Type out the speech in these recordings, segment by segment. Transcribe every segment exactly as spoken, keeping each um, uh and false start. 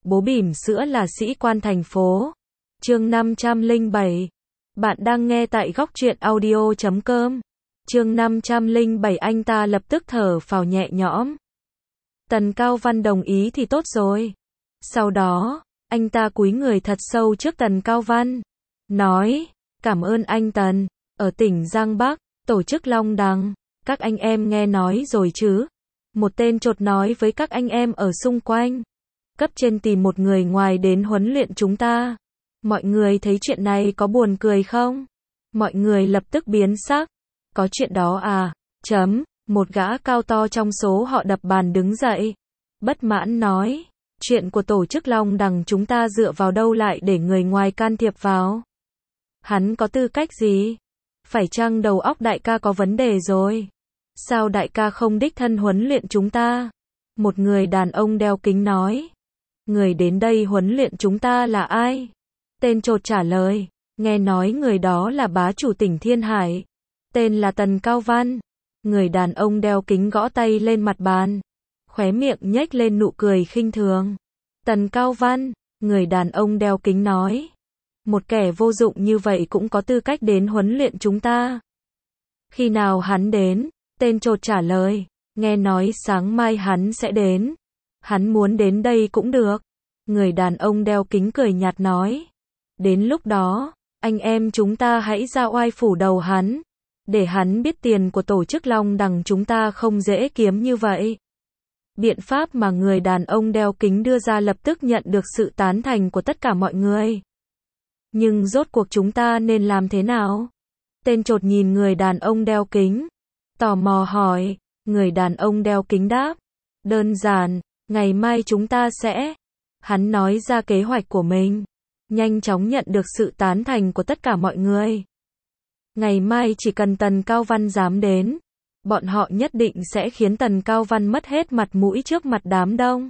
bố bỉm sữa là sĩ quan thành phố. Chương năm trăm lẻ bảy. Bạn đang nghe tại góc truyện audio chấm com. Chương năm trăm lẻ bảy anh ta lập tức thở phào nhẹ nhõm. Tần Cao Văn đồng ý thì tốt rồi. Sau đó, anh ta cúi người thật sâu trước Tần Cao Văn. Nói, cảm ơn anh Tần, ở tỉnh Giang Bắc, tổ chức Long Đằng, các anh em nghe nói rồi chứ? Một tên chột nói với các anh em ở xung quanh. Cấp trên tìm một người ngoài đến huấn luyện chúng ta. Mọi người thấy chuyện này có buồn cười không? Mọi người lập tức biến sắc. Có chuyện đó à? Chấm, một gã cao to trong số họ đập bàn đứng dậy. Bất mãn nói, chuyện của tổ chức Long Đằng chúng ta dựa vào đâu lại để người ngoài can thiệp vào? Hắn có tư cách gì? Phải chăng đầu óc đại ca có vấn đề rồi? Sao đại ca không đích thân huấn luyện chúng ta? Một người đàn ông đeo kính nói. Người đến đây huấn luyện chúng ta là ai? Tên chột trả lời, nghe nói người đó là bá chủ tỉnh Thiên Hải. Tên là Tần Cao Văn. Người đàn ông đeo kính gõ tay lên mặt bàn. Khóe miệng nhếch lên nụ cười khinh thường. Tần Cao Văn, người đàn ông đeo kính nói. Một kẻ vô dụng như vậy cũng có tư cách đến huấn luyện chúng ta. Khi nào hắn đến? Tên chột trả lời, nghe nói sáng mai hắn sẽ đến. Hắn muốn đến đây cũng được. Người đàn ông đeo kính cười nhạt nói. Đến lúc đó, anh em chúng ta hãy ra oai phủ đầu hắn. Để hắn biết tiền của tổ chức Long Đằng chúng ta không dễ kiếm như vậy. Biện pháp mà người đàn ông đeo kính đưa ra lập tức nhận được sự tán thành của tất cả mọi người. Nhưng rốt cuộc chúng ta nên làm thế nào? Tên chột nhìn người đàn ông đeo kính. Tò mò hỏi, người đàn ông đeo kính đáp. Đơn giản, ngày mai chúng ta sẽ... Hắn nói ra kế hoạch của mình. Nhanh chóng nhận được sự tán thành của tất cả mọi người. Ngày mai chỉ cần Tần Cao Văn dám đến, bọn họ nhất định sẽ khiến Tần Cao Văn mất hết mặt mũi trước mặt đám đông.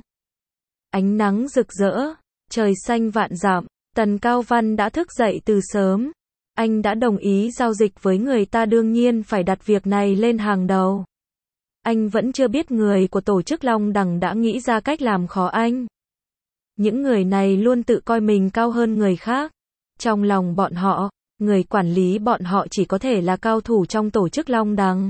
Ánh nắng rực rỡ, trời xanh vạn dặm, Tần Cao Văn đã thức dậy từ sớm. Anh đã đồng ý giao dịch với người ta, đương nhiên phải đặt việc này lên hàng đầu. Anh vẫn chưa biết người của tổ chức Long Đằng đã nghĩ ra cách làm khó anh. Những người này luôn tự coi mình cao hơn người khác. Trong lòng bọn họ, người quản lý bọn họ chỉ có thể là cao thủ trong tổ chức Long Đằng.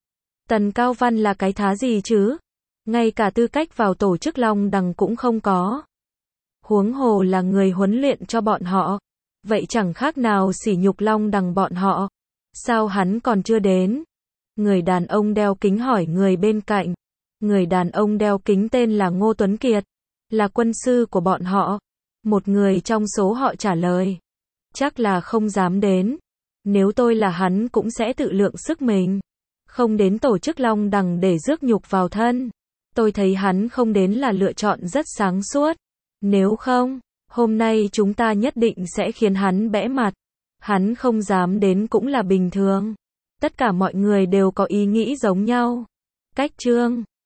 Tần Cao Văn là cái thá gì chứ? Ngay cả tư cách vào tổ chức Long Đằng cũng không có. Huống hồ là người huấn luyện cho bọn họ. Vậy chẳng khác nào sỉ nhục Long Đằng bọn họ. Sao hắn còn chưa đến? Người đàn ông đeo kính hỏi người bên cạnh. Người đàn ông đeo kính tên là Ngô Tuấn Kiệt, là quân sư của bọn họ. Một người trong số họ trả lời. Chắc là không dám đến. Nếu tôi là hắn cũng sẽ tự lượng sức mình. Không đến tổ chức Long Đằng để rước nhục vào thân. Tôi thấy hắn không đến là lựa chọn rất sáng suốt. Nếu không, hôm nay chúng ta nhất định sẽ khiến hắn bẽ mặt. Hắn không dám đến cũng là bình thường. Tất cả mọi người đều có ý nghĩ giống nhau. Cách chương